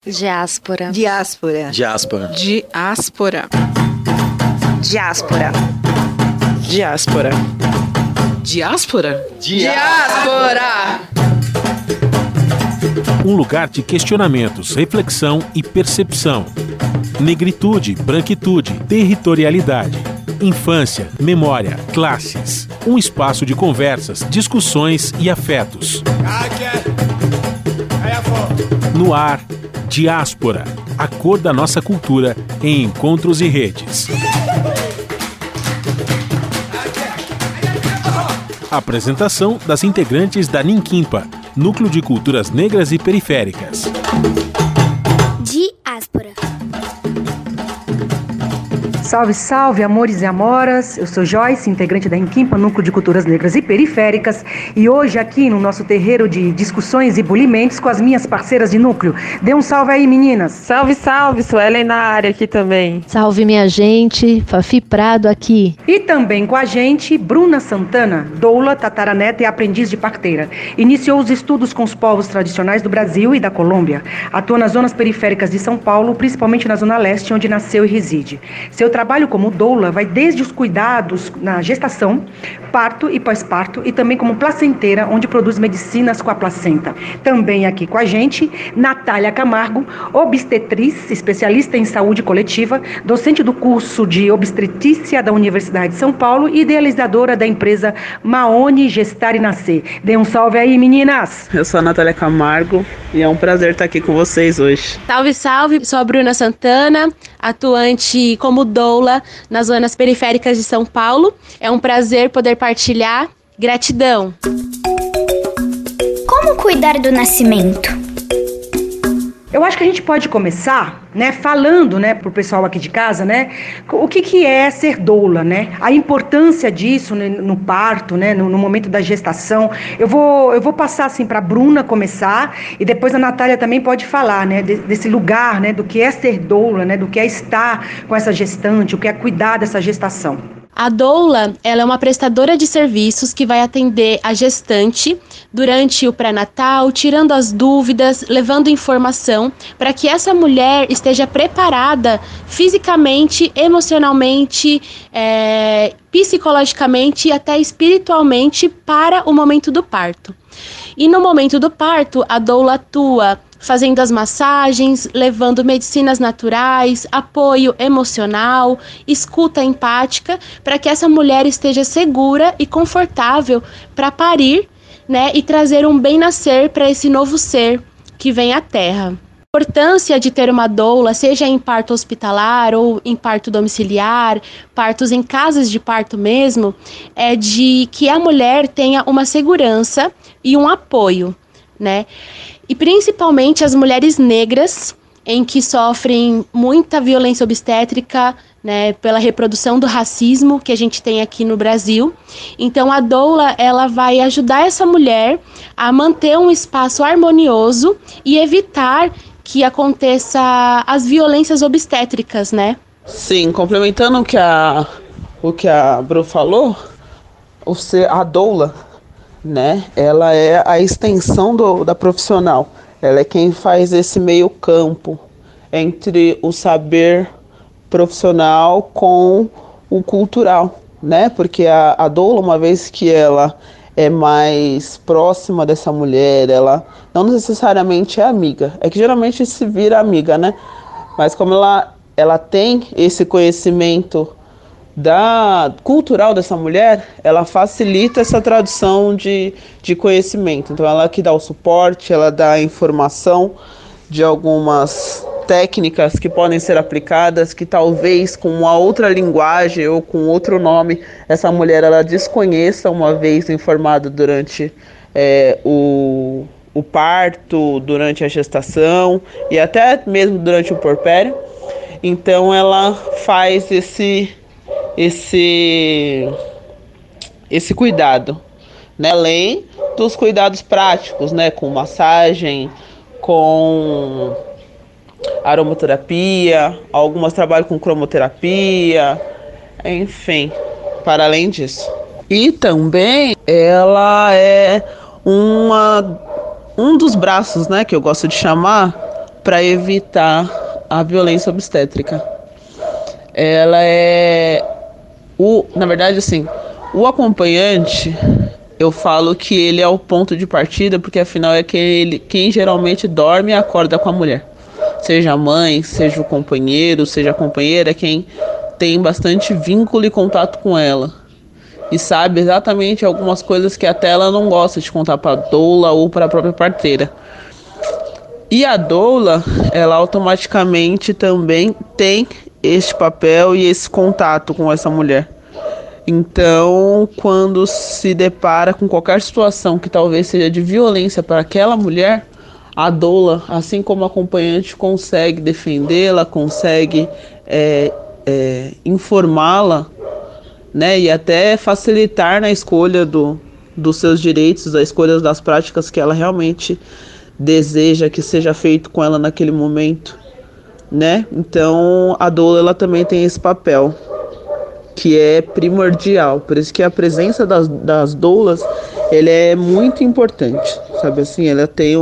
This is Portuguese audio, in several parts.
Diáspora. Diáspora. Diáspora. Diáspora. Diáspora. Diáspora. Diáspora? Diáspora! Um lugar de questionamentos, reflexão e percepção. Negritude, branquitude, territorialidade. Infância, memória, classes. Um espaço de conversas, discussões e afetos. No ar, Diáspora, a cor da nossa cultura em encontros e redes. Apresentação das integrantes da Ninquimpa, Núcleo de Culturas Negras e Periféricas. Diáspora. Salve, salve, amores e amoras. Eu sou Joyce, integrante da Ninquimpa, Núcleo de Culturas Negras e Periféricas, e hoje aqui no nosso terreiro de discussões e bulimentos com as minhas parceiras de núcleo. Dê um salve aí, meninas. Salve, salve, Suelen na área aqui também. Salve, minha gente, Fafi Prado aqui. E também com a gente, Bruna Santana, doula, tataraneta e aprendiz de parteira. Iniciou os estudos com os povos tradicionais do Brasil e da Colômbia. Atua nas zonas periféricas de São Paulo, principalmente na Zona Leste, onde nasceu e reside. Seu trabalho como doula vai desde os cuidados na gestação, parto e pós-parto, e também como placenteira, onde produz medicinas com a placenta. Também aqui com a gente, Natália Camargo, obstetriz, especialista em saúde coletiva, docente do curso de obstetrícia da Universidade de São Paulo e idealizadora da empresa Maone Gestar e Nascer. Dê um salve aí, meninas! Eu sou a Natália Camargo e é um prazer estar aqui com vocês hoje. Salve, salve! Sou a Bruna Santana, atuante como doula nas zonas periféricas de São Paulo. É um prazer poder partilhar. Gratidão! Como cuidar do nascimento? Eu acho que a gente pode começar, falando, pro pessoal aqui de casa, o que é ser doula, A importância disso no parto, no momento da gestação. Eu vou passar assim para a Bruna começar e depois a Natália também pode falar, desse lugar, do que é ser doula, do que é estar com essa gestante, o que é cuidar dessa gestação. A doula, ela é uma prestadora de serviços que vai atender a gestante durante o pré-natal, tirando as dúvidas, levando informação para que essa mulher esteja preparada fisicamente, emocionalmente, psicologicamente e até espiritualmente para o momento do parto. E no momento do parto, a doula atua fazendo as massagens, levando medicinas naturais, apoio emocional, escuta empática, para que essa mulher esteja segura e confortável para parir, e trazer um bem-nascer para esse novo ser que vem à Terra. A importância de ter uma doula, seja em parto hospitalar ou em parto domiciliar, partos em casas de parto mesmo, é de que a mulher tenha uma segurança e um apoio, E principalmente as mulheres negras, em que sofrem muita violência obstétrica, pela reprodução do racismo que a gente tem aqui no Brasil. Então a doula, ela vai ajudar essa mulher a manter um espaço harmonioso e evitar que aconteça as violências obstétricas, Sim, complementando o que a Bru falou, a doula, ela é a extensão da profissional. Ela é quem faz esse meio campo entre o saber profissional com o cultural, Porque a doula, uma vez que ela é mais próxima dessa mulher, ela não necessariamente é amiga. É que geralmente se vira amiga, Mas como ela tem esse conhecimento cultural dessa mulher, ela facilita essa tradução de conhecimento. Então ela que dá o suporte, ela dá a informação de algumas técnicas que podem ser aplicadas, que talvez com uma outra linguagem ou com outro nome, essa mulher ela desconheça, uma vez informada durante o parto, durante a gestação e até mesmo durante o puerpério. Então ela faz esse cuidado, além dos cuidados práticos, com massagem, com aromaterapia, algumas trabalham com cromoterapia, enfim, para além disso. E também ela é um dos braços, que eu gosto de chamar, para evitar a violência obstétrica. Ela é na verdade, assim, o acompanhante, eu falo que ele é o ponto de partida, porque afinal é quem geralmente dorme e acorda com a mulher. Seja a mãe, seja o companheiro, seja a companheira, quem tem bastante vínculo e contato com ela. E sabe exatamente algumas coisas que até ela não gosta de contar para a doula ou para a própria parteira. E a doula, ela automaticamente também tem este papel e esse contato com essa mulher. Então, quando se depara com qualquer situação que talvez seja de violência para aquela mulher, a doula, assim como a acompanhante, consegue defendê-la, consegue informá-la, né, e até facilitar na escolha dos seus direitos, a escolha das práticas que ela realmente deseja que seja feito com ela naquele momento, né? Então a doula, ela também tem esse papel que é primordial, por isso que a presença das doulas, ele é muito importante, sabe assim, ela tem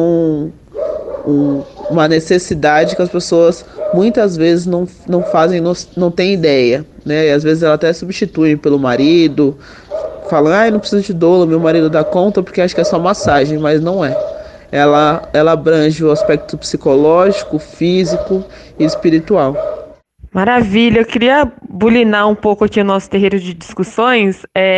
uma necessidade que as pessoas muitas vezes não fazem, não têm ideia, né? E às vezes ela até substitui pelo marido, falam, não preciso de doula, meu marido dá conta porque acha que é só massagem, mas não é. Ela abrange o aspecto psicológico, físico e espiritual. Maravilha, eu queria bulinar um pouco aqui o nosso terreiro de discussões,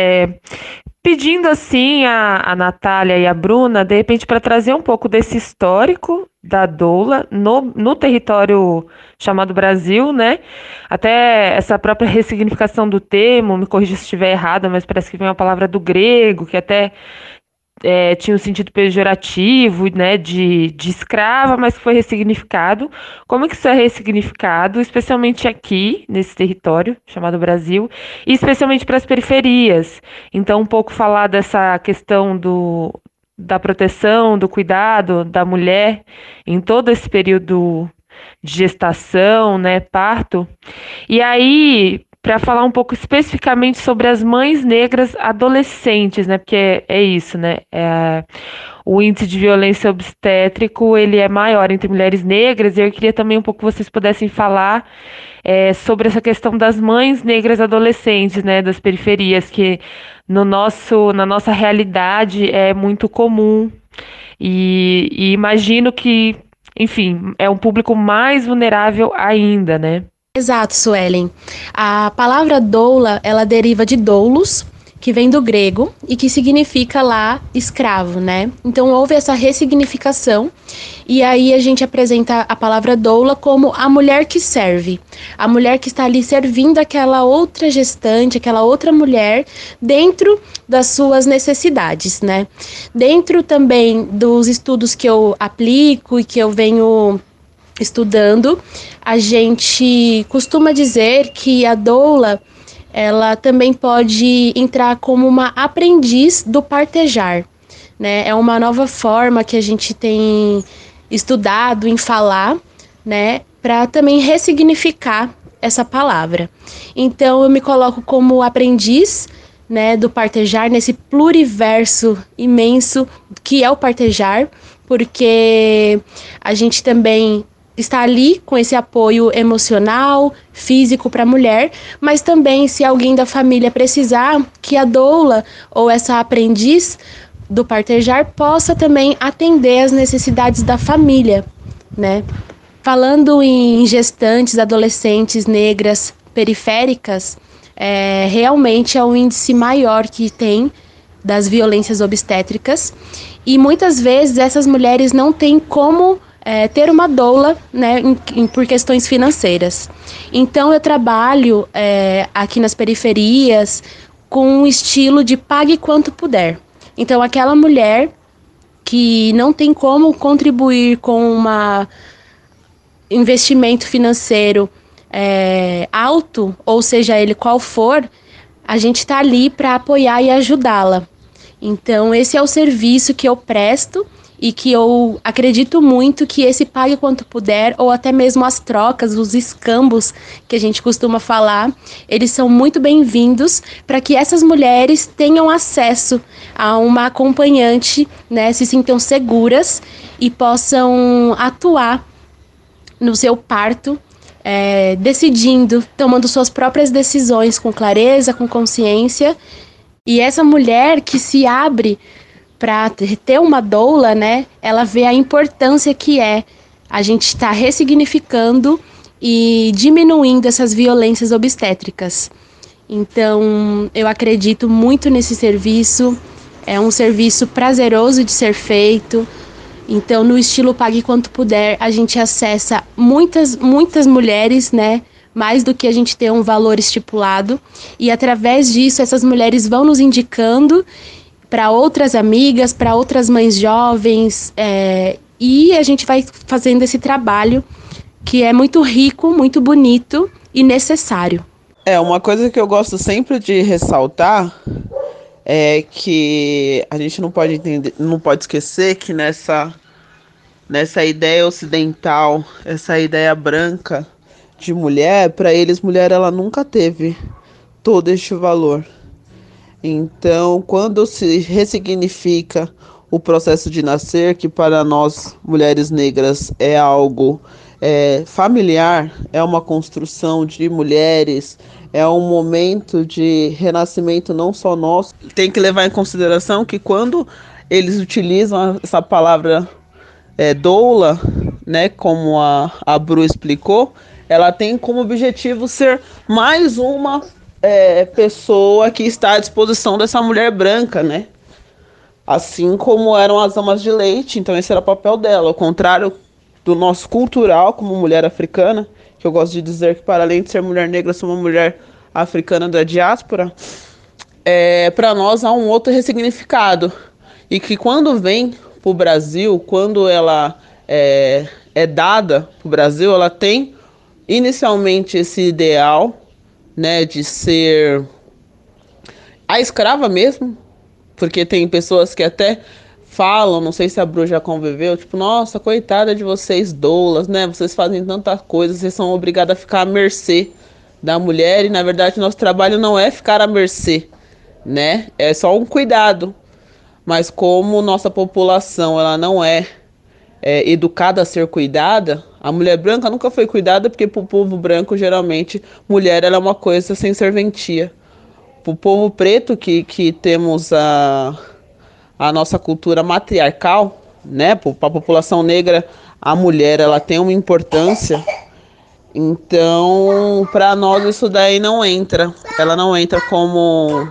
pedindo assim a Natália e a Bruna, de repente, para trazer um pouco desse histórico da doula no território chamado Brasil, né? Até essa própria ressignificação do termo, me corrija se estiver errada, mas parece que vem uma palavra do grego, que até tinha um sentido pejorativo, né, de escrava, mas que foi ressignificado. Como é que isso é ressignificado, especialmente aqui, nesse território chamado Brasil, e especialmente para as periferias? Então, um pouco falar dessa questão da proteção, do cuidado da mulher em todo esse período de gestação, né, parto. E aí, para falar um pouco especificamente sobre as mães negras adolescentes, né? Porque é isso, né? O índice de violência obstétrico, ele é maior entre mulheres negras, e eu queria também um pouco que vocês pudessem falar sobre essa questão das mães negras adolescentes, né? Das periferias, que na nossa realidade é muito comum, e imagino que, enfim, é um público mais vulnerável ainda, né? Exato, Suelen. A palavra doula, ela deriva de doulos, que vem do grego e que significa lá escravo, né? Então houve essa ressignificação, e aí a gente apresenta a palavra doula como a mulher que serve, a mulher que está ali servindo aquela outra gestante, aquela outra mulher dentro das suas necessidades, né? Dentro também dos estudos que eu aplico e que eu venho estudando, a gente costuma dizer que a doula, ela também pode entrar como uma aprendiz do partejar, né? É uma nova forma que a gente tem estudado em falar, né? Para também ressignificar essa palavra. Então eu me coloco como aprendiz, né, do partejar, nesse pluriverso imenso que é o partejar, porque a gente também está ali com esse apoio emocional, físico para a mulher, mas também, se alguém da família precisar, que a doula ou essa aprendiz do partejar possa também atender as necessidades da família, né? Falando em gestantes, adolescentes negras periféricas, realmente é o índice maior que tem das violências obstétricas, e muitas vezes essas mulheres não têm como ter uma doula, né, por questões financeiras. Então eu trabalho aqui nas periferias com um estilo de pague quanto puder. Então aquela mulher que não tem como contribuir com um investimento financeiro alto, ou seja ele qual for, a gente está ali para apoiar e ajudá-la. Então esse é o serviço que eu presto, e que eu acredito muito que esse pague quanto puder, ou até mesmo as trocas, os escambos que a gente costuma falar, eles são muito bem-vindos para que essas mulheres tenham acesso a uma acompanhante, né, se sintam seguras e possam atuar no seu parto, decidindo, tomando suas próprias decisões com clareza, com consciência. E essa mulher que se abre para ter uma doula, né, ela vê a importância que é a gente estar ressignificando e diminuindo essas violências obstétricas. Então, eu acredito muito nesse serviço, é um serviço prazeroso de ser feito. Então, no estilo Pague Quanto Puder, a gente acessa muitas mulheres, né? Mais do que a gente ter um valor estipulado. E através disso, essas mulheres vão nos indicando para outras amigas, para outras mães jovens. E a gente vai fazendo esse trabalho que é muito rico, muito bonito e necessário. Uma coisa que eu gosto sempre de ressaltar é que a gente não pode esquecer que nessa ideia ocidental, essa ideia branca de mulher, para eles mulher ela nunca teve todo este valor. Então, quando se ressignifica o processo de nascer, que para nós mulheres negras é algo familiar, é uma construção de mulheres, é um momento de renascimento não só nosso. Tem que levar em consideração que quando eles utilizam essa palavra doula, né, como a Bru explicou, ela tem como objetivo ser mais uma pessoa que está à disposição dessa mulher branca, né? Assim como eram as amas de leite, então esse era o papel dela, ao contrário do nosso cultural como mulher africana, que eu gosto de dizer que para além de ser mulher negra, sou uma mulher africana da diáspora, para nós há um outro ressignificado, e que quando vem para o Brasil, quando ela é dada para o Brasil, ela tem inicialmente esse ideal, né, de ser a escrava mesmo, porque tem pessoas que até falam, não sei se a Bru já conviveu, tipo, nossa, coitada de vocês doulas, né, vocês fazem tanta coisa, vocês são obrigadas a ficar à mercê da mulher, e na verdade nosso trabalho não é ficar à mercê, né, é só um cuidado, mas como nossa população ela não é educada a ser cuidada, a mulher branca nunca foi cuidada, porque para o povo branco, geralmente, mulher ela é uma coisa sem serventia. Para o povo preto, que temos a nossa cultura matriarcal, né? Para a população negra, a mulher ela tem uma importância. Então, para nós isso daí não entra. Ela não entra com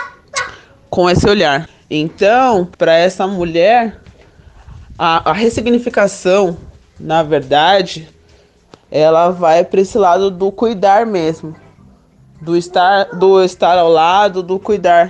esse olhar. Então, para essa mulher, a ressignificação, na verdade, ela vai para esse lado do cuidar mesmo, do estar ao lado, do cuidar.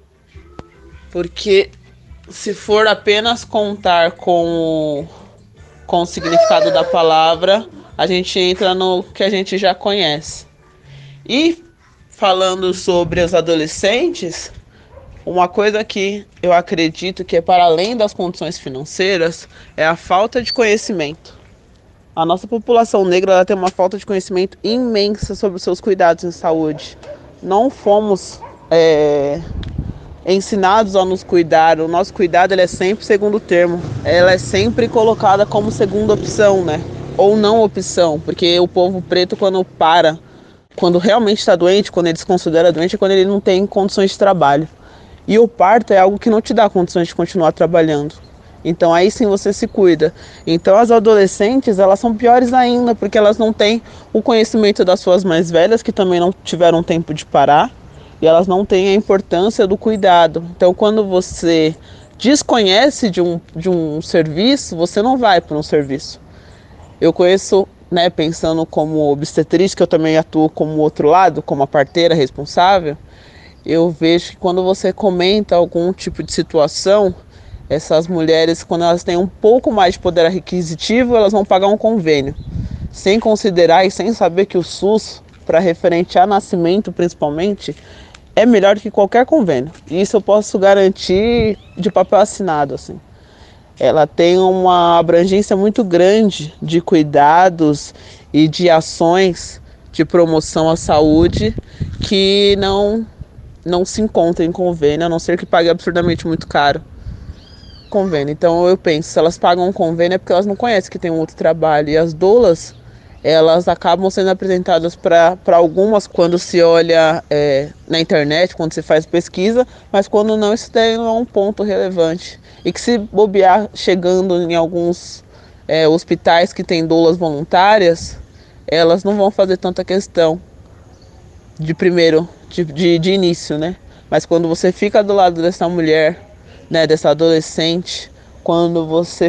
Porque se for apenas contar com o significado da palavra, a gente entra no que a gente já conhece. E falando sobre os adolescentes, uma coisa que eu acredito que é para além das condições financeiras é a falta de conhecimento. A nossa população negra ela tem uma falta de conhecimento imensa sobre os seus cuidados em saúde. Não fomos ensinados a nos cuidar. O nosso cuidado ele é sempre segundo termo. Ela é sempre colocada como segunda opção, né? Ou não opção, porque o povo preto quando realmente está doente, quando ele se considera doente, é quando ele não tem condições de trabalho. E o parto é algo que não te dá condições de continuar trabalhando. Então aí sim você se cuida. Então as adolescentes, elas são piores ainda, porque elas não têm o conhecimento das suas mais velhas, que também não tiveram tempo de parar, e elas não têm a importância do cuidado. Então quando você desconhece de um serviço, você não vai para um serviço. Eu conheço, né, pensando como obstetrícia, que eu também atuo como outro lado, como a parteira responsável, eu vejo que quando você comenta algum tipo de situação, essas mulheres, quando elas têm um pouco mais de poder aquisitivo, elas vão pagar um convênio, sem considerar e sem saber que o SUS, para referente a nascimento principalmente, é melhor do que qualquer convênio. E isso eu posso garantir de papel assinado, assim. Ela tem uma abrangência muito grande de cuidados e de ações de promoção à saúde que não se encontra em convênio, a não ser que pague absurdamente muito caro. convênio. Então eu penso, se elas pagam um convênio é porque elas não conhecem que tem um outro trabalho. E as doulas, elas acabam sendo apresentadas para algumas quando se olha na internet, quando se faz pesquisa, mas quando não, isso daí não é um ponto relevante. E que se bobear chegando em alguns hospitais que tem doulas voluntárias, elas não vão fazer tanta questão de início, né? Mas quando você fica do lado dessa mulher, né, dessa adolescente, quando você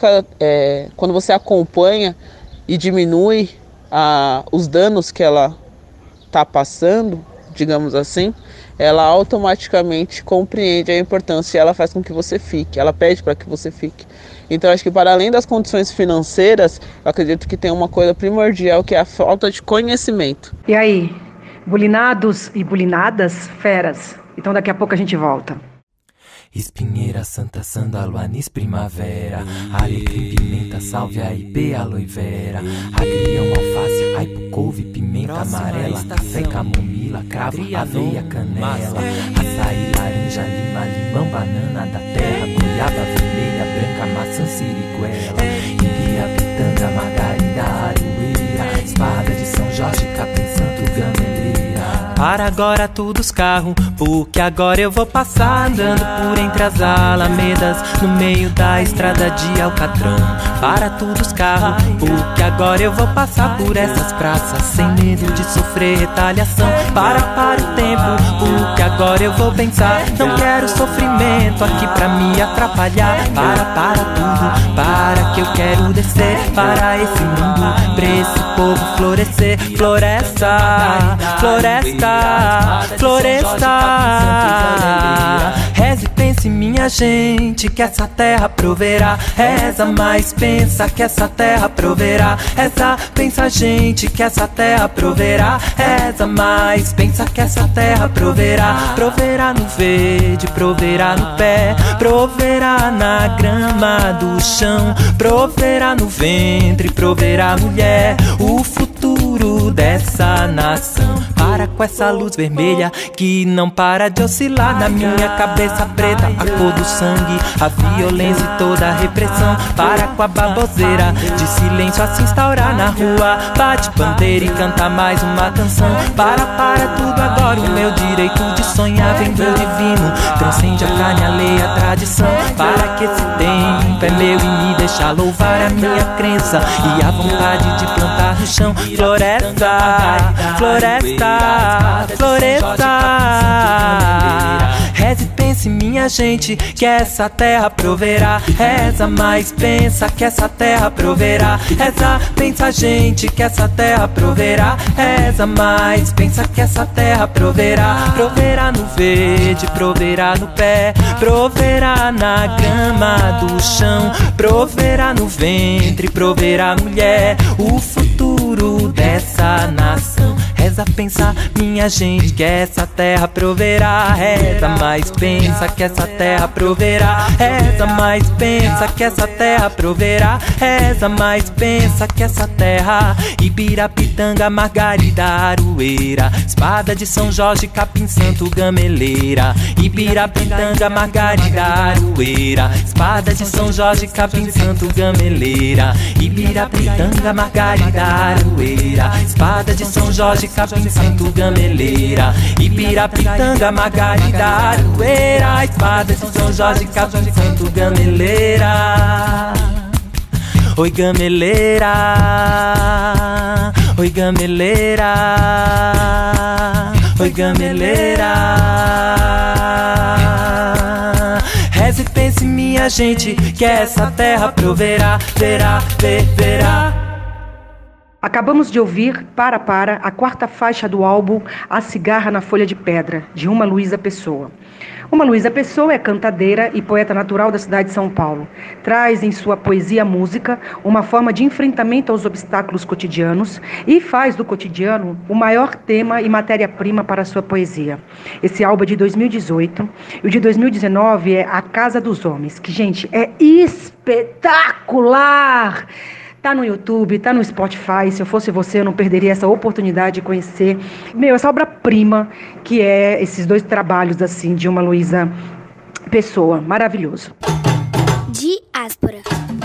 acompanha e diminui os danos que ela está passando, digamos assim, ela automaticamente compreende a importância e ela faz com que você fique, ela pede para que você fique. Então acho que para além das condições financeiras, eu acredito que tem uma coisa primordial que é a falta de conhecimento. E aí, bulinados e bulinadas, feras? Então daqui a pouco a gente volta. Espinheira, santa, sândalo, anis, primavera, alecrim, pimenta, sálvia, ipê, aloe vera, agrião, alface, aipo, couve, pimenta amarela, café, camomila, cravo, aveia, canela, açaí, laranja, lima, limão, banana da terra, goiaba vermelha, branca, maçã, siriguela, impia, pitanga, margarida, aroeira, espada de São Jorge, capim, santo, gameleira. Para agora tudo os carros, porque agora eu vou passar andando por entre as alamedas, no meio da estrada de Alcatrão. Para tudo os carros, porque agora eu vou passar por essas praças, sem medo de sofrer retaliação. Para o tempo, porque agora eu vou pensar, não quero sofrimento aqui pra me atrapalhar. Para tudo, para que eu quero descer para esse mundo, pra esse povo florescer. Floresta, floresta, floresta. Reze, pense, minha gente, que essa terra proverá. Reza, mas pensa que essa terra proverá. Reza, pensa, gente, que essa terra proverá. Reza, mas pensa que essa terra proverá. Proverá no verde, proverá no pé, proverá na grama do chão, proverá no ventre, proverá mulher, o futuro dessa nação. Para com essa luz vermelha que não para de oscilar na minha cabeça preta, a cor do sangue, a violência e toda a repressão. Para com a baboseira de silêncio a se instaurar na rua, bate bandeira e canta mais uma canção. Para tudo agora, o meu direito de sonhar vem do divino, transcende a carne alheia, a tradição. Para que esse tempo é meu e me deixa louvar a minha crença e a vontade de plantar no chão. Floresta, floresta, floresta. Reze, pense, minha gente, que essa terra proverá. Reza, mas pensa que essa terra proverá. Reza, pensa, gente, que essa terra proverá. Reza, mas pensa que essa terra proverá. Proverá no verde, proverá no pé, proverá na grama do chão, proverá no ventre, proverá mulher, o futuro dessa nação. Reza, pensa, minha gente, que essa terra proverá. Reza, mas pensa que essa terra proverá. Reza, mas pensa que essa terra proverá. Reza, mas pensa que essa terra. Ibirapitanga, Margarida, Aroeira, espada de São Jorge, capim, santo, gameleira. Ibirapitanga, Margarida, Aroeira, espada de São Jorge, capim, santo, gameleira. Ibirapitanga, Margarida, Aroeira, espada de São Jorge, capim, santo, gameleira. Ibirapitanga, Margarida, Aroeira, espada de São Jorge, capim, santo, gameleira. Oi, gameleira, oi, gameleira, oi, gameleira. Reze, pense, minha gente, que essa terra proverá, verá, verá. Acabamos de ouvir Para, a quarta faixa do álbum A Cigarra na Folha de Pedra, de Uma Luísa Pessoa. Uma Luísa Pessoa é cantadeira e poeta natural da cidade de São Paulo. Traz em sua poesia música uma forma de enfrentamento aos obstáculos cotidianos e faz do cotidiano o maior tema e matéria-prima para a sua poesia. Esse álbum é de 2018 e o de 2019 é A Casa dos Homens, que, gente, é espetacular! Tá no YouTube, tá no Spotify. Se eu fosse você, eu não perderia essa oportunidade de conhecer, essa obra-prima que é esses dois trabalhos, assim, de Uma Luísa Pessoa. Maravilhoso. Diáspora.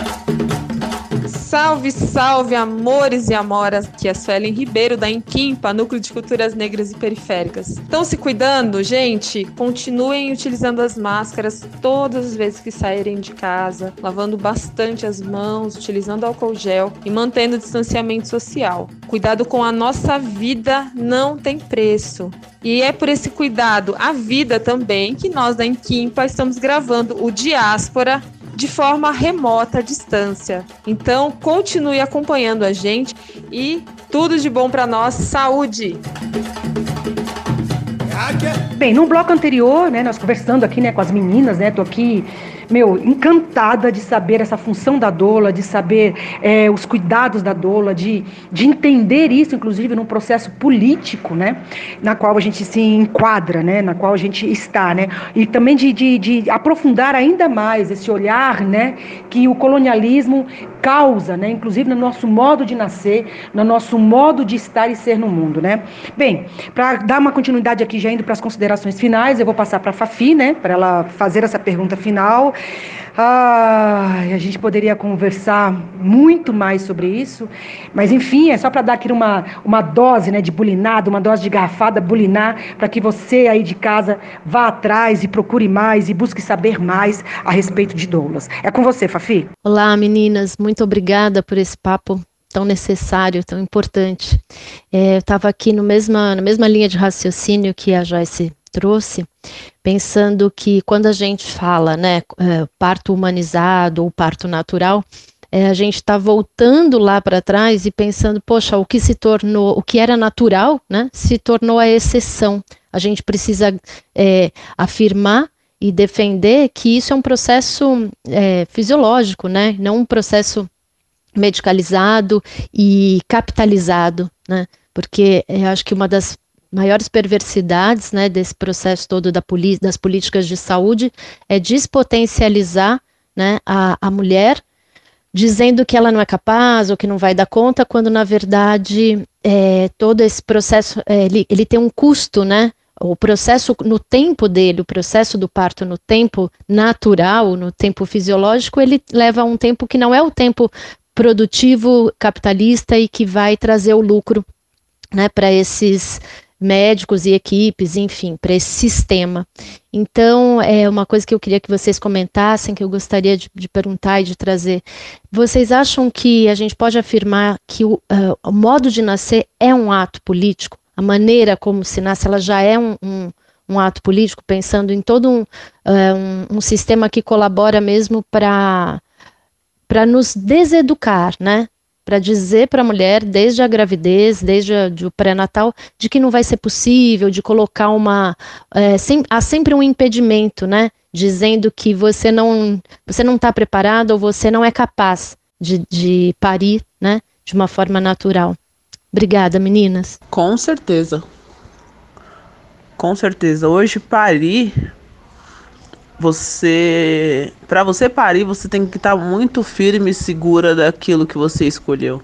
Salve, salve, amores e amoras, aqui é a Suelen Ribeiro, da Enquimpa, Núcleo de Culturas Negras e Periféricas. Estão se cuidando, gente? Continuem utilizando as máscaras todas as vezes que saírem de casa, lavando bastante as mãos, utilizando álcool gel e mantendo o distanciamento social. Cuidado com a nossa vida não tem preço. E é por esse cuidado à vida também que nós da Enquimpa estamos gravando o Diáspora de forma remota, à distância. Então, continue acompanhando a gente e tudo de bom para nós. Saúde! Bem, no bloco anterior, nós conversando aqui, com as meninas, tô aqui, encantada de saber essa função da doula, de saber os cuidados da doula, de entender isso, inclusive, num processo político, na qual a gente se enquadra, na qual a gente está, e também de aprofundar ainda mais esse olhar, que o colonialismo causa, inclusive no nosso modo de nascer, no nosso modo de estar e ser no mundo, Bem, para dar uma continuidade aqui, já indo para as considerações finais, eu vou passar para a Fafi, para ela fazer essa pergunta final. A gente poderia conversar muito mais sobre isso, mas enfim, é só para dar aqui uma dose, de bulinada, uma dose de garrafada, bulinar, para que você aí de casa vá atrás e procure mais e busque saber mais a respeito de doulas. É com você, Fafi. Olá, meninas, muito obrigada por esse papo tão necessário, tão importante. Eu estava aqui na mesma linha de raciocínio que a Joyce trouxe, pensando que quando a gente fala, parto humanizado ou parto natural, a gente está voltando lá para trás e pensando, poxa, o que era natural, se tornou a exceção. A gente precisa afirmar e defender que isso é um processo fisiológico, não um processo medicalizado e capitalizado, porque eu acho que uma das maiores perversidades, desse processo todo das políticas de saúde é despotencializar, a mulher, dizendo que ela não é capaz ou que não vai dar conta, quando na verdade todo esse processo ele tem um custo, o processo no tempo dele, o processo do parto no tempo natural, no tempo fisiológico, ele leva a um tempo que não é o tempo produtivo, capitalista e que vai trazer o lucro, para esses médicos e equipes, enfim, para esse sistema. Então, é uma coisa que eu queria que vocês comentassem, que eu gostaria de perguntar e de trazer. Vocês acham que a gente pode afirmar que o modo de nascer é um ato político? A maneira como se nasce, ela já é um ato político, pensando em todo um sistema que colabora mesmo para nos deseducar, para dizer para a mulher, desde a gravidez, desde o pré-natal, de que não vai ser possível, de colocar há sempre um impedimento, dizendo que você não está preparado ou você não é capaz de parir, de uma forma natural. Obrigada, meninas. Com certeza. Com certeza. Hoje, parir, para você parir, você tem que estar muito firme e segura daquilo que você escolheu.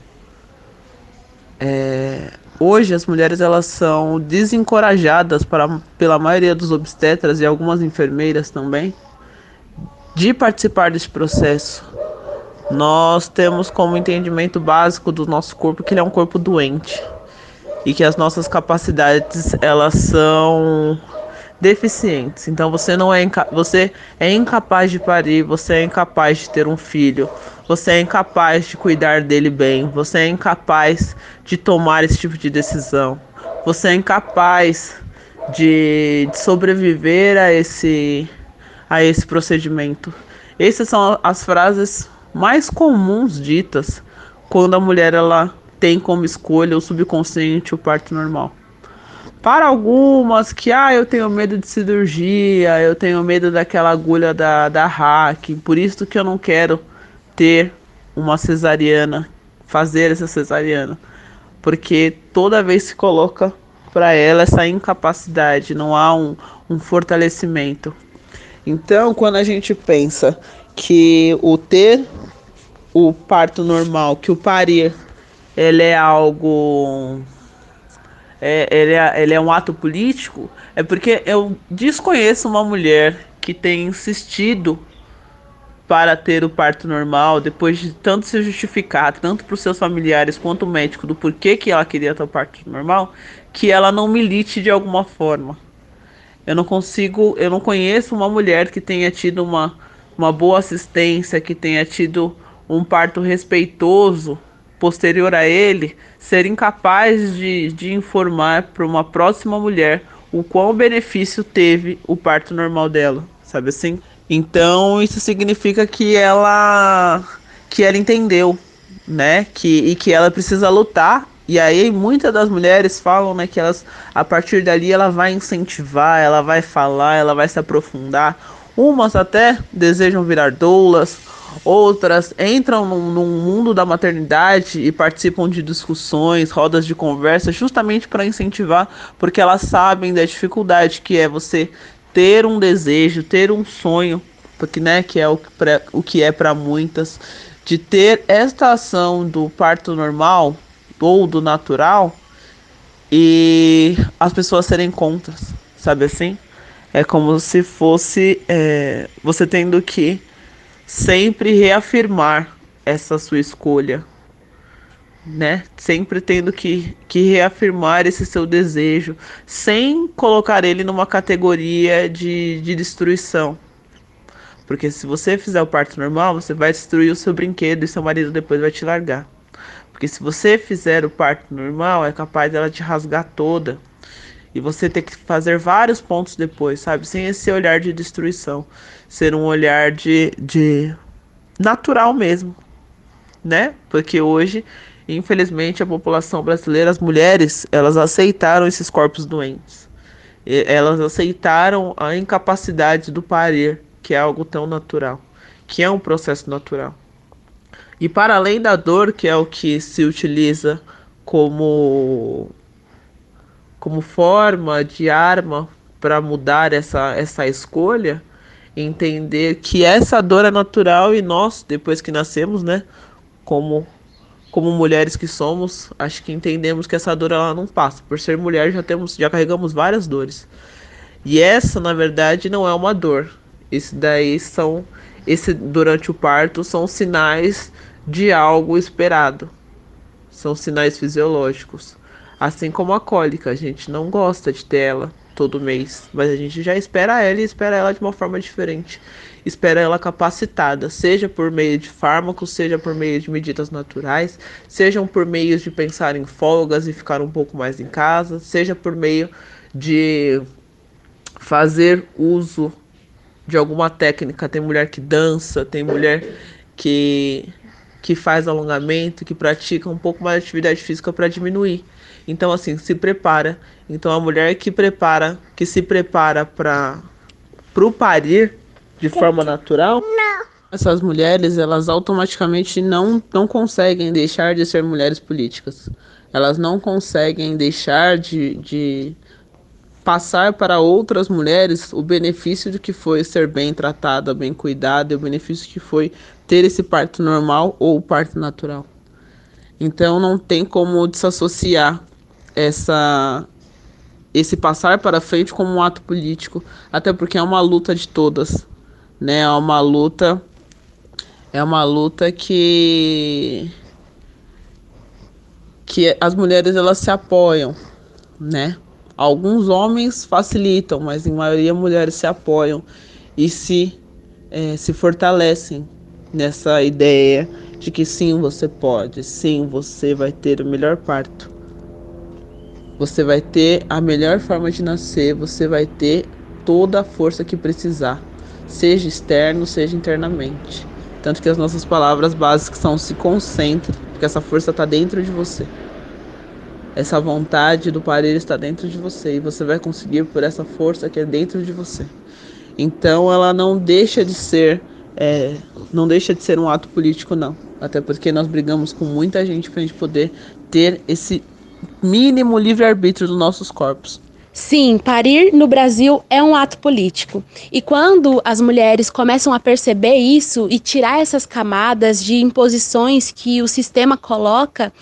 Hoje, as mulheres elas são desencorajadas pela maioria dos obstetras e algumas enfermeiras também de participar desse processo. Nós temos como entendimento básico do nosso corpo que ele é um corpo doente e que as nossas capacidades elas são deficientes. Então você é incapaz de parir, você é incapaz de ter um filho, você é incapaz de cuidar dele bem, você é incapaz de tomar esse tipo de decisão, você é incapaz de sobreviver a esse procedimento. Essas são as frases mais comuns ditas quando a mulher ela tem como escolha o subconsciente o parto normal. Para algumas que eu tenho medo de cirurgia, eu tenho medo daquela agulha da hack, por isso que eu não quero ter uma cesariana, fazer essa cesariana, porque toda vez se coloca para ela essa incapacidade, não há um fortalecimento. Então, quando a gente pensa que ter o parto normal, que o parir, ele é algo... Ele é um ato político, é porque eu desconheço uma mulher que tenha insistido para ter o parto normal, depois de tanto se justificar, tanto para os seus familiares quanto o médico, do porquê que ela queria ter o parto normal, que ela não milite de alguma forma. Eu não conheço uma mulher que tenha tido uma boa assistência, que tenha tido um parto respeitoso posterior a ele, ser incapaz de informar para uma próxima mulher o qual benefício teve o parto normal dela, sabe assim? Então isso significa que ela entendeu, né? Que ela precisa lutar. E aí muitas das mulheres falam, né, que elas, a partir dali ela vai incentivar, ela vai falar, ela vai se aprofundar. Umas até desejam virar doulas, outras entram num mundo da maternidade e participam de discussões, rodas de conversa, justamente para incentivar, porque elas sabem da dificuldade que é você ter um desejo, ter um sonho, porque, né, que é o que é para muitas, de ter esta ação do parto normal ou do natural e as pessoas serem contra, sabe assim? É como se fosse você tendo que sempre reafirmar essa sua escolha, né? Sempre tendo que reafirmar esse seu desejo, sem colocar ele numa categoria de destruição. Porque se você fizer o parto normal, você vai destruir o seu brinquedo e seu marido depois vai te largar. Porque se você fizer o parto normal, é capaz dela te rasgar toda. E você ter que fazer vários pontos depois, sabe? Sem esse olhar de destruição. Ser um olhar de natural mesmo, né? Porque hoje, infelizmente, a população brasileira, as mulheres, elas aceitaram esses corpos doentes. Elas aceitaram a incapacidade do parir, que é algo tão natural, que é um processo natural. E para além da dor, que é o que se utiliza como forma de arma para mudar essa escolha, entender que essa dor é natural e nós, depois que nascemos, né, como mulheres que somos, acho que entendemos que essa dor ela não passa. Por ser mulher já carregamos várias dores. E essa, na verdade, não é uma dor. Durante o parto são sinais de algo esperado. São sinais fisiológicos. Assim como a cólica, a gente não gosta de ter ela todo mês, mas a gente já espera ela e espera ela de uma forma diferente. Espera ela capacitada, seja por meio de fármacos, seja por meio de medidas naturais, sejam por meio de pensar em folgas e ficar um pouco mais em casa, seja por meio de fazer uso de alguma técnica. Tem mulher que dança, tem mulher que faz alongamento, que pratica um pouco mais de atividade física para diminuir. Então, assim, se prepara. Então, a mulher que se prepara para o parir de forma natural, essas mulheres, elas automaticamente não conseguem deixar de ser mulheres políticas. Elas não conseguem deixar de passar para outras mulheres o benefício de que foi ser bem tratada, bem cuidada, e o benefício que foi ter esse parto normal ou parto natural. Então não tem como desassociar esse passar para frente como um ato político, até porque é uma luta de todas, né? É uma luta que as mulheres elas se apoiam, né? Alguns homens facilitam, mas em maioria mulheres se apoiam e se fortalecem nessa ideia de que sim, você pode, sim, você vai ter o melhor parto. Você vai ter a melhor forma de nascer, você vai ter toda a força que precisar, seja externo, seja internamente. Tanto que as nossas palavras básicas são: se concentre, porque essa força está dentro de você. Essa vontade do parir está dentro de você e você vai conseguir por essa força que é dentro de você. Então ela não deixa de ser um ato político, não. Até porque nós brigamos com muita gente para a gente poder ter esse mínimo livre-arbítrio dos nossos corpos. Sim, parir no Brasil é um ato político. E quando as mulheres começam a perceber isso e tirar essas camadas de imposições que o sistema coloca,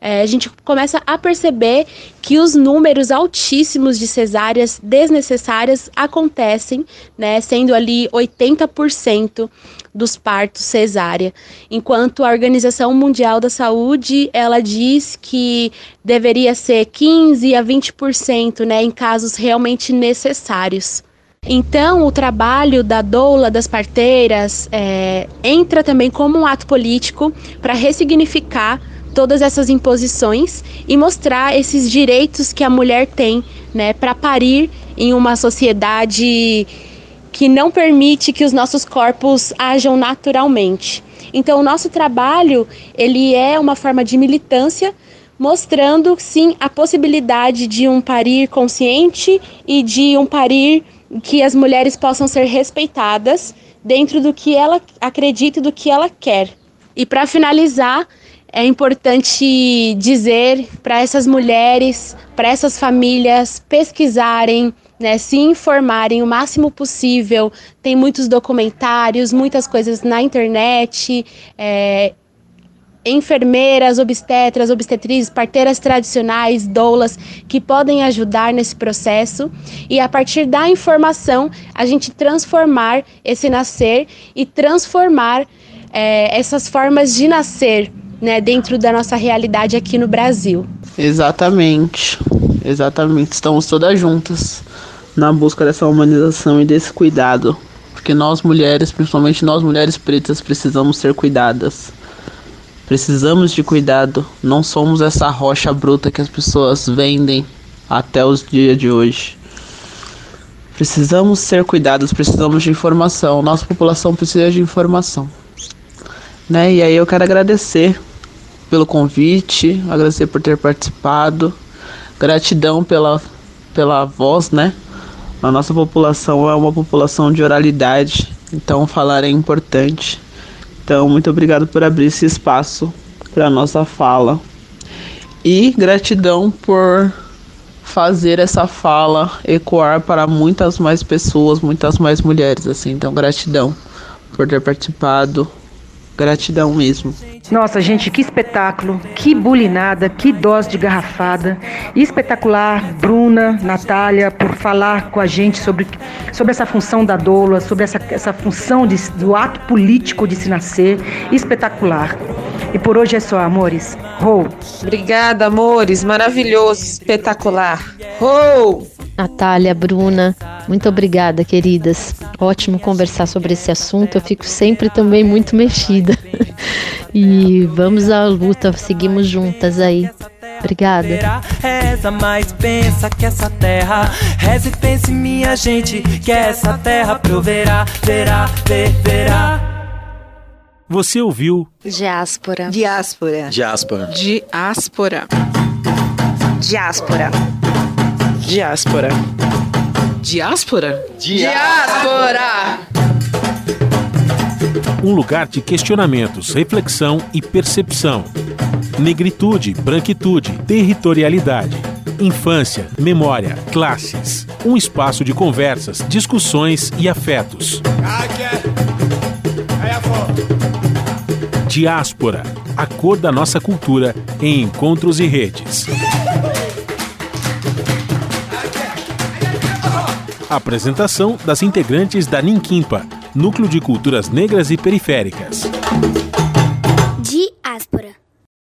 a gente começa a perceber que os números altíssimos de cesáreas desnecessárias acontecem, né, sendo ali 80% dos partos cesárea, enquanto a Organização Mundial da Saúde, ela diz que deveria ser 15% a 20%, né, em casos realmente necessários. Então, o trabalho da doula, das parteiras, entra também como um ato político para ressignificar todas essas imposições e mostrar esses direitos que a mulher tem, né, para parir em uma sociedade que não permite que os nossos corpos ajam naturalmente. Então, o nosso trabalho, ele é uma forma de militância, mostrando, sim, a possibilidade de um parir consciente e de um parir que as mulheres possam ser respeitadas dentro do que ela acredita e do que ela quer. E para finalizar, é importante dizer para essas mulheres, para essas famílias pesquisarem, né, se informarem o máximo possível. Tem muitos documentários, muitas coisas na internet, enfermeiras, obstetras, obstetrizes, parteiras tradicionais, doulas, que podem ajudar nesse processo. E a partir da informação, a gente transformar esse nascer e transformar essas formas de nascer, né, dentro da nossa realidade aqui no Brasil. Exatamente. Estamos todas juntas na busca dessa humanização e desse cuidado. Porque nós mulheres, principalmente nós mulheres pretas, precisamos ser cuidadas. Precisamos de cuidado. Não somos essa rocha bruta que as pessoas vendem até os dias de hoje. Precisamos ser cuidados, precisamos de informação. Nossa população precisa de informação. Né? E aí eu quero agradecer pelo convite, agradecer por ter participado. Gratidão pela voz, né? A nossa população é uma população de oralidade, então falar é importante. Então, muito obrigado por abrir esse espaço para a nossa fala. E gratidão por fazer essa fala ecoar para muitas mais pessoas, muitas mais mulheres, assim. Então, gratidão por ter participado. Gratidão mesmo. Nossa, gente, que espetáculo, que bulinada, que dose de garrafada. Espetacular, Bruna, Natália, por falar com a gente sobre essa função da doula, sobre essa função do ato político de se nascer. Espetacular. E por hoje é só, amores. Ho! Obrigada, amores. Maravilhoso, espetacular. Ho! Natália, Bruna, muito obrigada, queridas. Ótimo conversar sobre esse assunto. Eu fico sempre também muito mexida. E vamos à luta, seguimos juntas aí. Obrigada. Reza, mas pensa que essa terra, reza e pense, minha gente, que essa terra proverá, verá. Você ouviu Diáspora. Diáspora. Diáspora. Diáspora. Diáspora. Diáspora. Diáspora? Diáspora! um lugar de questionamentos, reflexão e percepção. Negritude, branquitude, territorialidade. Infância, memória, classes. Um espaço de conversas, discussões e afetos. Diáspora, a cor da nossa cultura em encontros e redes. Apresentação das integrantes da Ninquimpa, Núcleo de Culturas Negras e Periféricas.